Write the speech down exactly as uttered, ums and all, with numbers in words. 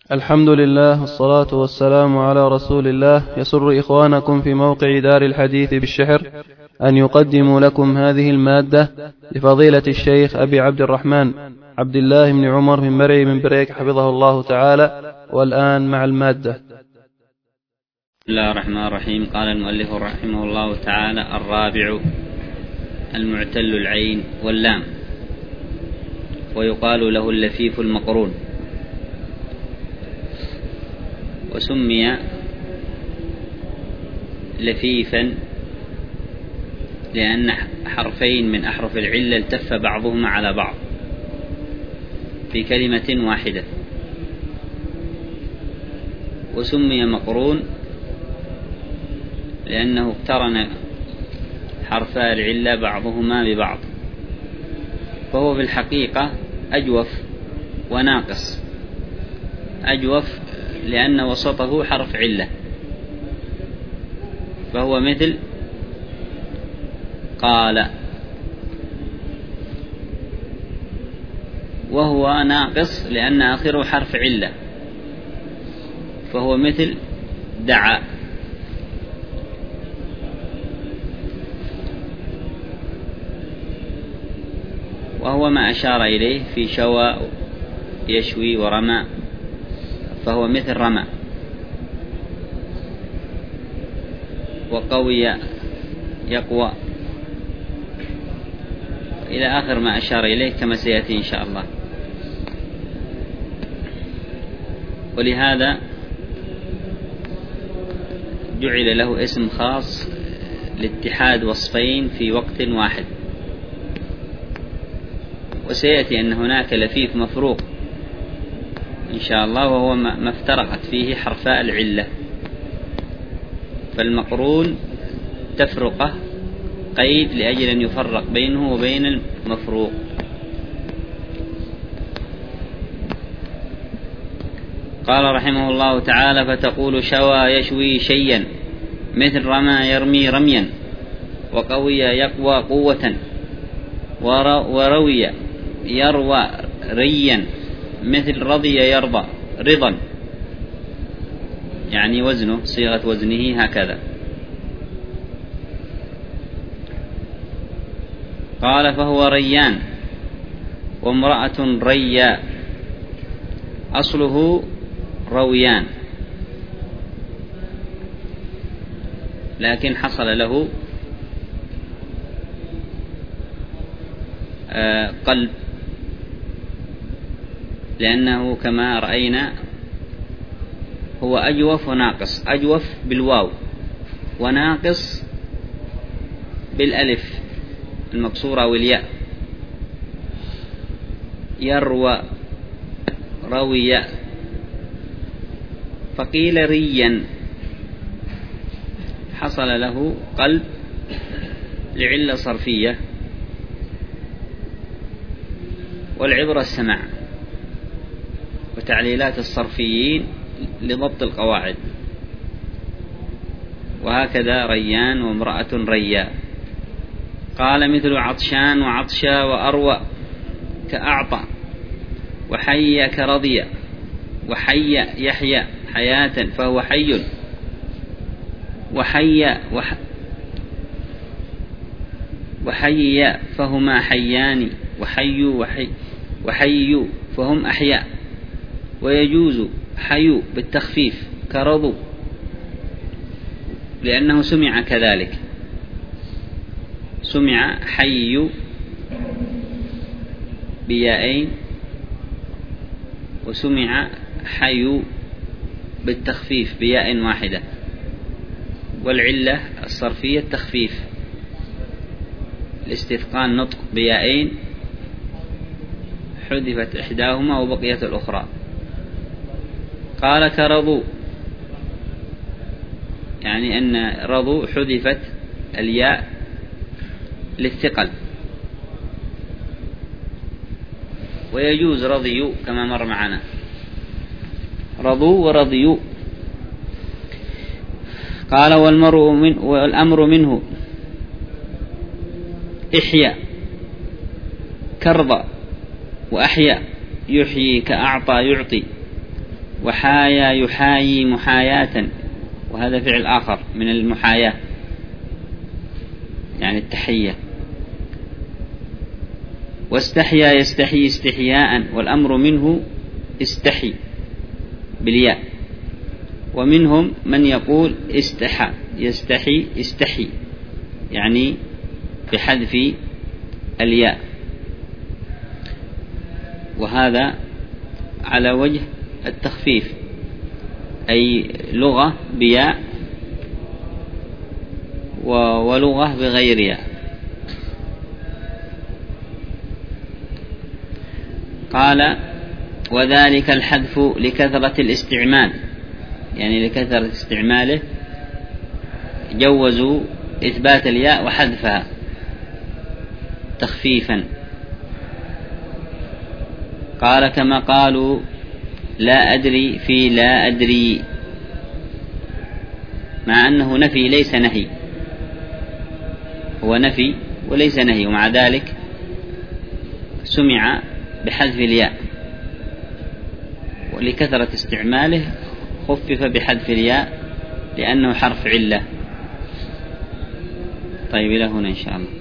الحمد لله والصلاة والسلام على رسول الله. يسر إخوانكم في موقع دار الحديث بالشحر أن يقدموا لكم هذه المادة لفضيلة الشيخ أبي عبد الرحمن عبد الله بن عمر بن مرعي من بريك حفظه الله تعالى. والآن مع المادة. بسم الله الرحمن الرحيم. قال المؤلف رحمه الله تعالى: الرابع المعتل العين واللام، ويقال له اللفيف المقرون. وسمي لفيفا لأن حرفين من أحرف العلة التف بعضهما على بعض في كلمة واحدة. وسمي مقرون لأنه اقترن حرفا العلة بعضهما ببعض، فهو في الحقيقة أجوف وناقص. أجوف لأن وسطه حرف علة، فهو مثل قال. وهو ناقص لأن آخره حرف علة، فهو مثل دعا. وهو ما أشار إليه في شوى يشوي ورمى، فهو مثل رمى. وقوي يقوى إلى آخر ما أشار إليه كما سيأتي إن شاء الله. ولهذا جعل له اسم خاص لاتحاد وصفين في وقت واحد. وسيأتي أن هناك لفيف مفروق إن شاء الله، وهو ما افترقت فيه حرفاء العلة. فالمقرون تفرقه قيد لأجل أن يفرق بينه وبين المفروق. قال رحمه الله تعالى: فتقول شوى يشوي شيئا مثل رمى يرمي رميا، وقوي يقوى قوة، وروي يروى ريا مثل رضي يرضى رضا، يعني وزنه صيغة وزنه هكذا. قال: فهو ريان وامرأة ريا، أصله رويان، لكن حصل له آه قلب، لأنه كما رأينا هو أجوف وناقص. أجوف بالواو، وناقص بالألف المكسورة والياء. يروى روي. فقيل ريا، حصل له قلب لعلة صرفية، والعبرة السماع وتعليلات الصرفيين لضبط القواعد. وهكذا ريان وامرأة ريا. قال: مثل عطشان وعطشا وأروى كأعطى، وحي كرضي، وحي يحيى حياة فهو حي، وحي وح وحي فهما حيان، وحي وحي وحي فهم أحياء. ويجوز حي بالتخفيف كرضوا، لأنه سمع كذلك. سمع حي بيائين، وسمع حي بالتخفيف بياء واحدة. والعلة الصرفية التخفيف، الاستثقال نطق بيائين حذفت إحداهما وبقيت الأخرى. قال: كرضوا، يعني أن رضوا حذفت الياء للثقل. ويجوز رضيوا كما مر معنا، رضوا ورضيوا. قال: والمرء من والأمر منه إحيا كرضى، وأحيا يحيي كأعطى يعطي، وحايا يحايي محاياة، وهذا فعل آخر من المحاياة يعني التحية. واستحيا يستحي استحياء، والأمر منه استحي بالياء. ومنهم من يقول استحى يستحي استحي، يعني بحذف الياء، وهذا على وجه التخفيف، أي لغة بياء ولغة بغير ياء. قال وذلك الحذف لكثرة الاستعمال، يعني لكثرة استعماله جوزوا إثبات الياء وحذفها تخفيفا. قال كما قالوا لا أدري في لا أدري، مع أنه نفي ليس نهي، هو نفي وليس نهي، ومع ذلك سمع بحذف الياء، ولكثرة استعماله خفف بحذف الياء لأنه حرف علة. طيب إلى هنا إن شاء الله.